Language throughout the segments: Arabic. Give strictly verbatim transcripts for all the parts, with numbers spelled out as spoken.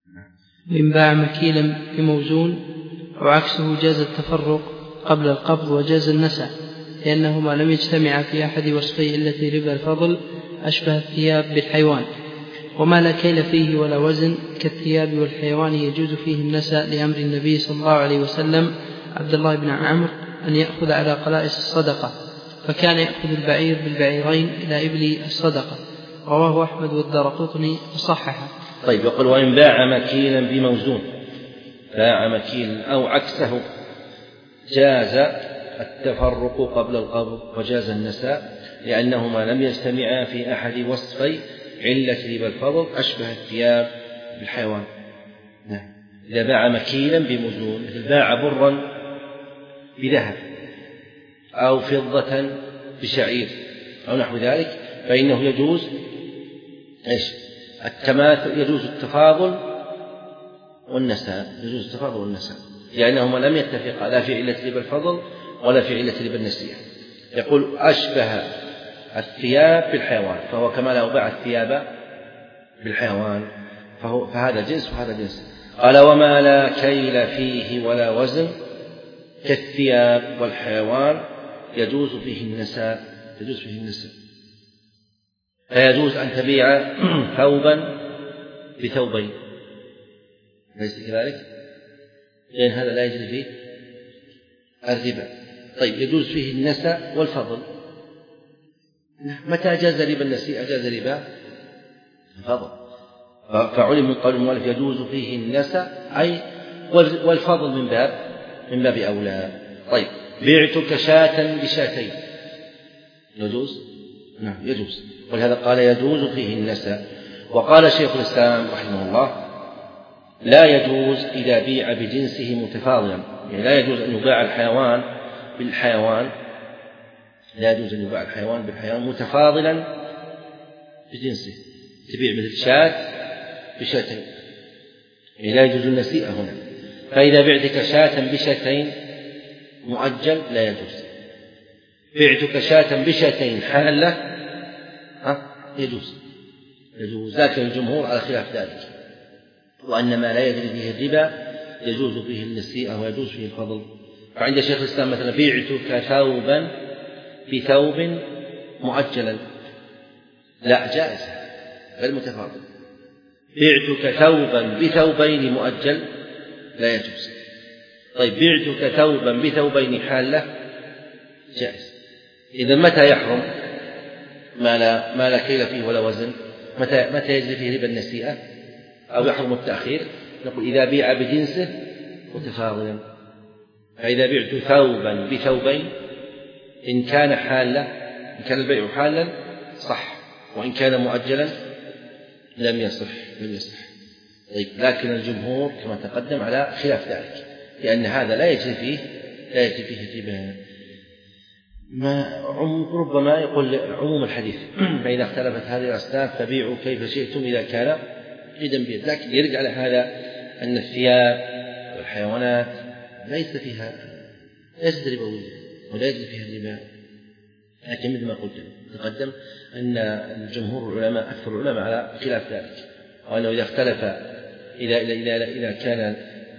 وإن باع مكيلا بموزون وعكسه جاز التفرق قبل القبض وجاز النسع، لأنهما لم يجتمعا في أحد وصفيه التي ربا الفضل أشبه الثياب بالحيوان. وما لا كيل فيه ولا وزن كالثياب والحيوان يجوز فيه النسع، لأمر النبي صلى الله عليه وسلم عبد الله بن عمرو أن يأخذ على قلائص الصدقة، فكان يأخذ البعير بالبعيرين إلى إبل الصدقة. رواه أحمد والدارقطني وصححه. طيب، يقول وإن باع مكيلا بموزون، باع مكيلا أو عكسه جاز التفرق قبل القبض وجاز النساء، لأنهما لم يجتمعا في أحد وصفي علة ربا الفضل أشبه الثياب بالحيوان. إذا باع مكيلا بموزون، مثل باع برا بذهب أو فضة بشعير أو نحو ذلك، فإنه يجوز إيش؟ التماثل، يجوز التفاضل والنساء، يجوز التفاضل والنساء، لأنهما لم يتفقا لا في علة ربا الفضل ولا في علة ربا النسيئة. يقول أشبه الثياب بالحيوان، فهو كما لو باع الثياب بالحيوان، فهو فهذا جنس وهذا جنس. قال وما لا كيل فيه ولا وزن كالثياب والحيوان يجوز فيه النساء، يجوز فيه النساء. فيجوز أن تبيع ثوبا بثوبين، ليس كذلك؟ لأن هذا لا يجري فيه الربا. طيب، يجوز فيه النساء والفضل. متى جاز ربا النسيئة؟ جاز ربا الفضل، فعلم من قول المؤلف يجوز فيه النساء أي والفضل من باب من باب أولى. طيب، بعتك شاة بشاتين، يجوز؟ نعم يجوز، ولهذا قال يجوز فيه النساء. وقال شيخ الإسلام رحمه الله لا يجوز إذا بيع بجنسه متفاضلا، يعني لا يجوز أن يباع الحيوان بالحيوان، لا يجوز أن يباع الحيوان بالحيوان متفاضلا بجنسه، تبيع مثل شاة بشاتين، يعني لا يجوز النسيئة هنا. فإذا بعتك شاة بشاتين مؤجل لا يجوز، بعتك شاة بشاتين حالة ها يجوز يجوز لكن الجمهور على خلاف ذلك، وأن ما لا يجري فيه الربا يجوز فيه النسيئة ويجوز فيه الفضل. فعند شيخ الإسلام مثلا بعتك ثوبا بثوب مؤجلا، لا جائز غير متفاضل. بعتك ثوبا بثوبين مؤجل لا يجوز. طيب، بعتك ثوبا بثوبين حالة جائز. إذا متى يحرم ما لا ما لا كيل فيه ولا وزن؟ متى متى يجري فيه ربا النسيئة أو يحرم التأخير؟ نقول إذا بيع بجنسه متفاضلا. فإذا بعت ثوبا بثوبين إن كان حالا، إن كان البيع حالا صح، وإن كان مؤجلا لم يصح لم يصح. طيب، لكن الجمهور كما تقدم على خلاف ذلك، لأن هذا لا يجري فيه لا يجري فيه الربا. ما ربما يقول عموم الحديث فإذا اختلفت هذه الأصناف فبيعوا كيف شئتم إذا كان جدا بيد، لكن يرجع على هذا أن الثياب والحيوانات ليس فيها ليست ربوية ولا يجري فيها الربا. لكن مثل ما قلت تقدم أن الجمهور العلماء أكثر العلماء على خلاف ذلك، وأنه إذا اختلف إذا إذا إذا كان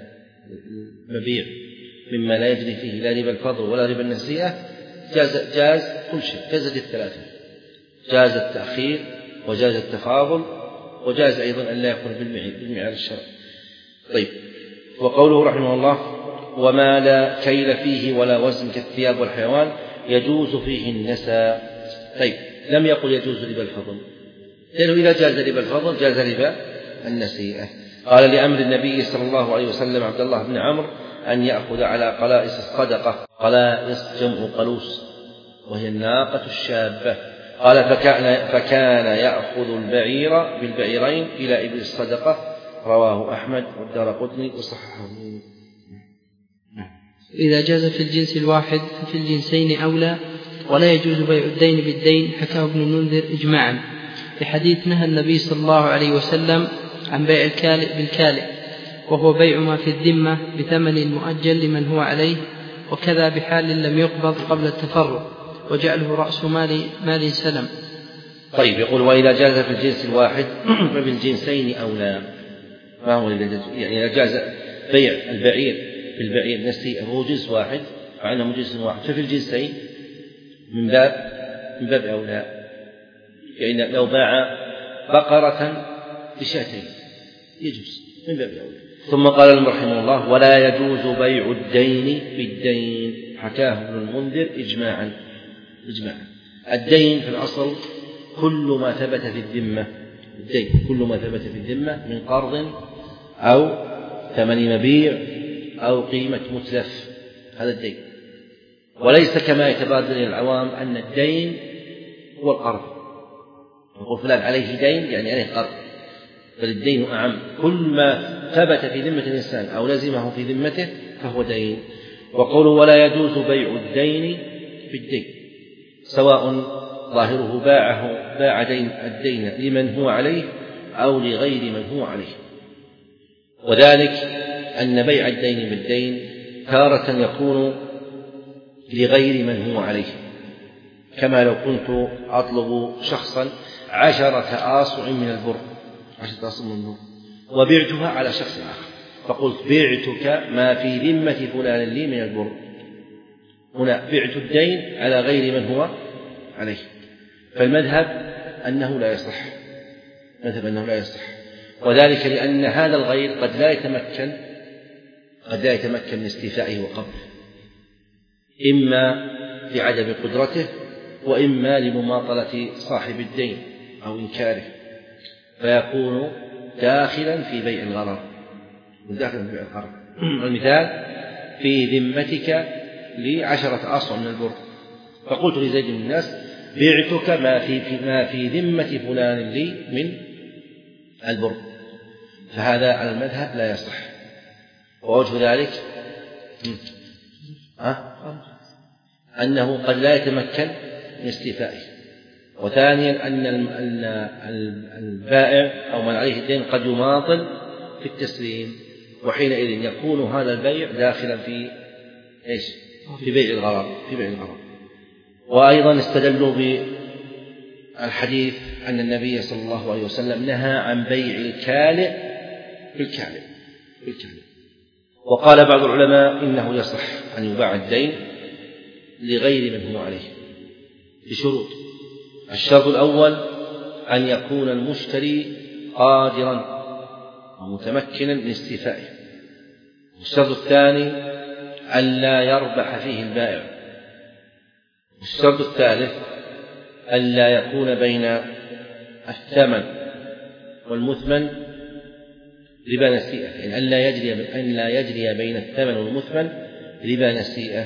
المبيع مما لا يجري فيه لا ربا الفضل ولا ربا النسيئة جاز جاز كل شيء، جازت الثلاثة، جاز التأخير وجاز التفاضل وجاز أيضا أن لا يكون بالمعيار الشرعي. طيب، وقوله رحمه الله وما لا كيل فيه ولا وزن كالثياب والحيوان يجوز فيه النساء. طيب، لم يقل يجوز ربا الفضل، لأنه إذا جاز ربا الفضل جاز ربا النسيئة. قال لأمر النبي صلى الله عليه وسلم عبد الله بن عمرو أن يأخذ على قلائص الصدقة. قلائص جمع قلوس وهي الناقة الشابة. قال فكان, فكان يأخذ البعير بالبعيرين إلى إبل الصدقة. رواه أحمد والدارقطني وصححه. إذا جاز في الجنس الواحد ففي الجنسين أولى، ولا يجوز بيع الدين بالدين، حكاه ابن المنذر إجماعا، لحديث نهى النبي صلى الله عليه وسلم عن بيع الكالئ بالكالئ، وهو بيع ما في الذمة بثمن مؤجل لمن هو عليه، وكذا بحال لم يقبض قبل التفرق وجعله رأس مال مال سلم. طيب، يقول وإذا جاز في الجنس الواحد ففي الجنسين أولى، ما هو يعني إذا جاز بيع البعير بالبعير نسيئة هو جنس واحد فعنه جنس واحد ففي الجنسين من باب من باب أولى. يعني لو باع بقرة بشاتين يجوز من باب أولى. ثم قال المؤلف رحمه الله ولا يجوز بيع الدين بالدين حكاه ابن المنذر إجماعا. إجماعا الدين في الأصل كل ما ثبت في الذمة. الدين كل ما ثبت في الذمة من قرض أو ثمن مبيع أو قيمة متلف، هذا الدين. وليس كما يتبادر العوام أن الدين هو القرض، يقول فلان عليه دين يعني عليه قرض، بل الدين أعم، كل ما ثبت في ذمة الإنسان أو لزمه في ذمته فهو دين. وقوله ولا يجوز بيع الدين بالدين سواء ظاهره باعه باع دين الدين لمن هو عليه أو لغير من هو عليه. وذلك أن بيع الدين بالدين تارة يكون لغير من هو عليه، كما لو كنت أطلب شخصا عشرة آصع من البر عشرة آصع من البر وبعتها على شخص آخر، فقلت بعتك ما في ذمة فلان لي من البر، هنا بعت الدين على غير من هو عليه. فالمذهب أنه لا يصح، مذهب أنه لا يصح، وذلك لأن هذا الغير قد لا يتمكن قد لا يتمكن من استيفائه وقبله، إما لعدم قدرته وإما لمماطلة صاحب الدين أو إنكاره، فيكون داخلا في بيع الغرر. داخلا في بيع الغرر. المثال في ذمتك لعشرة آصع من البر، فقلت لزيد من الناس بعتك ما في ما في ذمة فلان لي من البر، فهذا على المذهب لا يصح. ووجه ذلك أه؟ أنه قد لا يتمكن من استيفائه، وثانيا أن البائع أو من عليه الدين قد يماطل في التسليم، وحينئذ يكون هذا البيع داخلا في إيش؟ في بيع الغرر في بيع الغرر. وأيضا استدلوا بالحديث أن النبي صلى الله عليه وسلم نهى عن بيع الكالئ بالكالئ بالكالئ. وقال بعض العلماء إنه يصح أن يباع الدين لغير من هو عليه بشروط. الشرط الأول أن يكون المشتري قادرا ومتمكنا من استيفائه. الشرط الثاني أن لا يربح فيه البائع. الشرط الثالث أن لا يكون بين الثمن والمثمن ربا نسيئة، يعني أن لا يجري أن لا يجري بين الثمن والمثمن ربا نسيئة،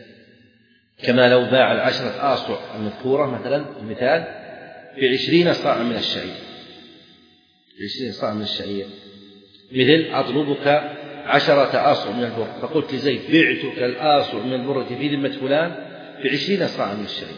كما لو باع العشرة آصع المذكورة مثلا المثال بعشرين صاع من الشعير بعشرين صاع من الشعير مثل أطلبك عشرة آصع من البر، فقلت لزيد بعتك الآصع من البر في ذمة فلان بعشرين صاع من الشعير،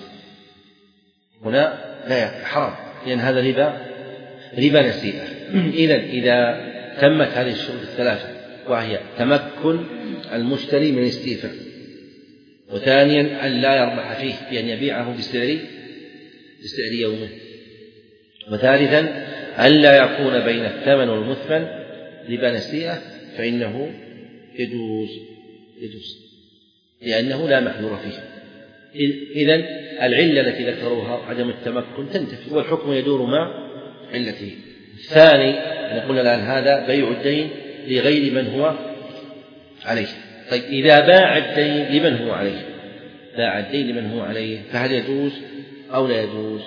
هنا لا حرام لأن هذا ربا ربا نسيئة. إذن إذا تمت هذه الشروط الثلاثة، وهي تمكن المشتري من استيفاء، وثانيا أن لا يربح فيه بأن يبيعه بسعر بسعر يومه، وثالثا أن لا يكون بين الثمن والمثمن ربا نسيئة، فإنه يجوز يجوز لأنه لا محذور فيه. إذن العلة التي ذكروها عدم التمكن تنتفي والحكم يدور مع علته. الثاني نقول الآن هذا بيع الدين لغير من هو عليه. طيب إذا باع الدين لمن هو عليه باع الدين لمن هو عليه فهل يجوز أو لا يجوز؟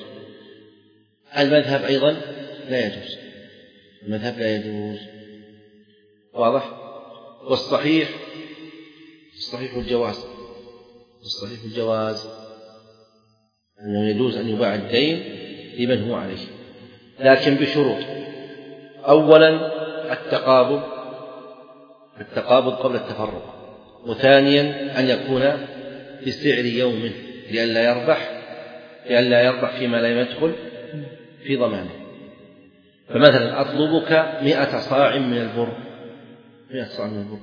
المذهب أيضا لا يجوز المذهب لا يجوز واضح. والصحيح الصحيح الجواز الصحيح الجواز أنه يجوز أن يباع الدين لمن هو عليه، لكن بشروط. أولا التقابض التقابض قبل التفرق، وثانيا أن يكون بسعر يومه لئلا يربح لئلا يربح فيما لا يدخل في ضمانه. فمثلا أطلبك مئة صاع من البر مئة صاع من البر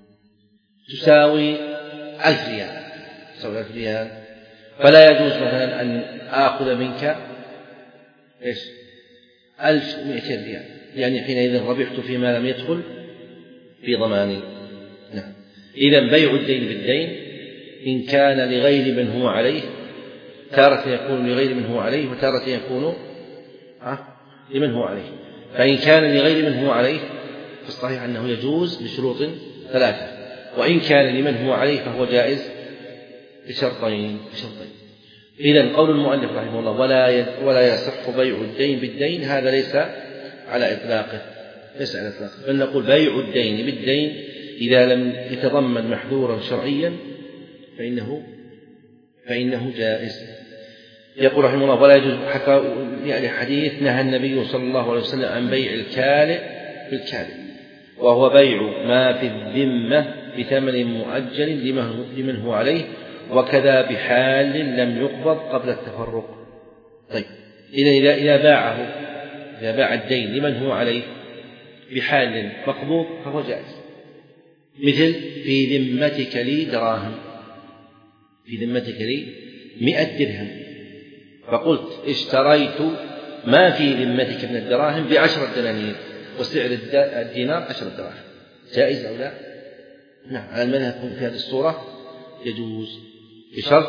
تساوي ألف ريال تساوي ألف ريال، فلا يجوز مثلا أن آخذ منك إيش ألف ومئتين ريال، يعني حينئذ ربحت فيما لم يدخل في ضماني. نعم. إذن بيع الدين بالدين إن كان لغير من هو عليه، تارة يكون لغير من هو عليه وتارة يكون لمن هو عليه. فإن كان لغير من هو عليه فالصحيح أنه يجوز بشروط ثلاثة، وإن كان لمن هو عليه فهو جائز بشرطين بشرطين. إذن قول المؤلف رحمه الله ولا ولا يصح بيع الدين بالدين، هذا ليس على إطلاقه، ليس على إطلاقه، بل نقول بيع الدين بالدين إذا لم يتضمن محذورا شرعيا فإنه فإنه جائز. يقول رحمه الله ولا يجوز، حكى يعني حديث نهى النبي صلى الله عليه وسلم عن بيع الكالئ بالكالئ، وهو بيع ما في الذمة بثمن مؤجل لمن هو عليه، وكذا بحال لم يقبض قبل التفرق. طيب إذا إذا باعه إذا باع الدين لمن هو عليه بحال مقبوض فهو جائز. مثل في ذمتك لي دراهم، في ذمتك لي مئة درهم، فقلت اشتريت ما في ذمتك من الدراهم بعشرة دنانير وسعر الدينار عشرة دراهم، جائز أو لا؟ نعم، على المذهب في هذه الصورة يجوز بشرط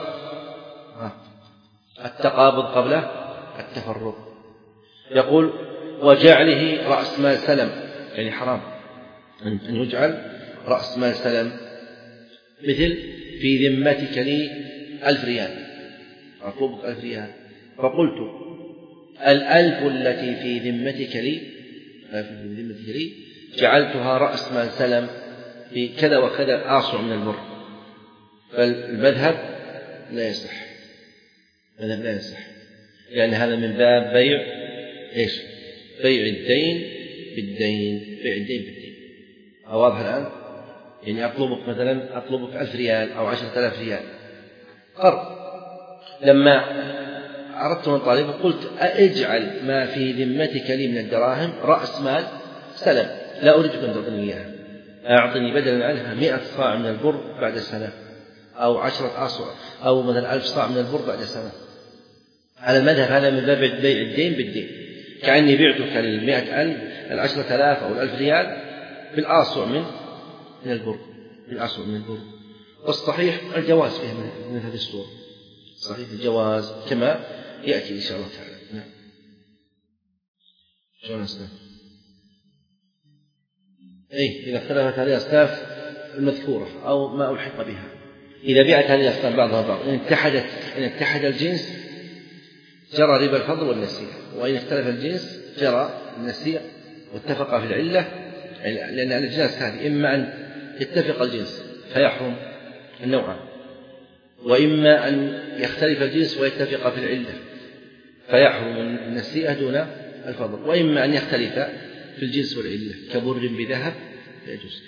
التقابض قبل التفرق. يقول وجعله رأس مال سلم، يعني حرام أن يجعل رأس مال سلم. مثل في ذمتك لي ألف ريال، أطلبك ألف ريال، فقلت الألف التي في ذمتك لي في ذمتك لي جعلتها رأس مال سلم في كذا وكذا آصع من البر. فالمذهب لا يصح، المذهب لا يصح، لأن هذا من باب بيع إيش؟ بيع الدين بالدين، بيع الدين بالدين. واضح الآن؟ يعني أطلبك مثلا أطلبك ألف ريال أو عشرة آلاف ريال قرض، لما أردت من طالب قلت أجعل ما في ذمتك لي من الدراهم رأس مال سلم، لا أريدك أن تعطيني إياها، أعطني بدلا عنها مئة صاع من البر بعد سنة، أو عشرة أصع، أو مثلا ألف صاع من البر بعد سنة. على المذهب هذا من باب بيع الدين بالدين، كأني بعتك المئة ألف العشرة آلاف أو الألف ريال بالآصع من من البر، بالآصع من البر. والصحيح الجواز فيه من هذه الصورة، صحيح الجواز كما يأتي إن شاء الله تعالى. نعم. شو نسمع؟ أي إذا اختلفت هذه الأصناف المذكورة أو ما ألحق بها، إذا بعت هذه الأصناف بعضها بعض، إن اتحدت إن اتحد الجنس جرى ربا الفضل والنسيئة، وإن اختلف الجنس جرى النسيئة واتفق في العلة، لأن الأجناس هذه إما أن يتفق الجنس فيحرم النوعان، وإما أن يختلف الجنس ويتفق في العلة فيحرم النسيئة دون الفضل، وإما أن يختلف في الجنس والعلة كبر بذهب فيجوز.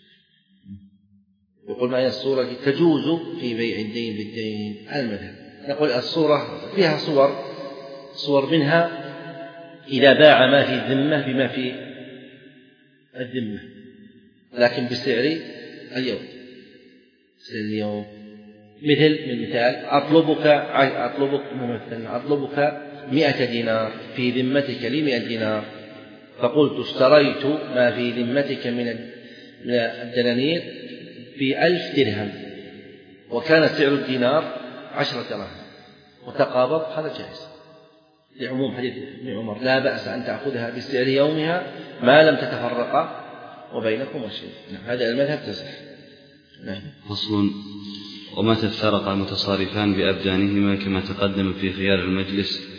يقول معي الصورة تجوز في بيع الدين بالدين على المذهب. نقول الصورة فيها صور صور منها إذا باع ما في الذمة بما في الذمة لكن بسعر اليوم، سعر اليوم. مثل من مثال أطلبك أطلبك ممثلا أطلبك مئة دينار في ذمتك لي مئة دينار، فقلت اشتريت ما في ذمتك من الدنانير بألف درهم، وكان سعر الدينار عشرة دراهم، وتقابض، هذا جائز لعموم حديث ابن عمر لا بأس أن تأخذها بسعر يومها ما لم تتفرقا وبينكم شيء. نعم. هذا المذهب تصح. نعم. فصل. ومتى افترق المتصارفان بأبدانهما كما تقدم في خيار المجلس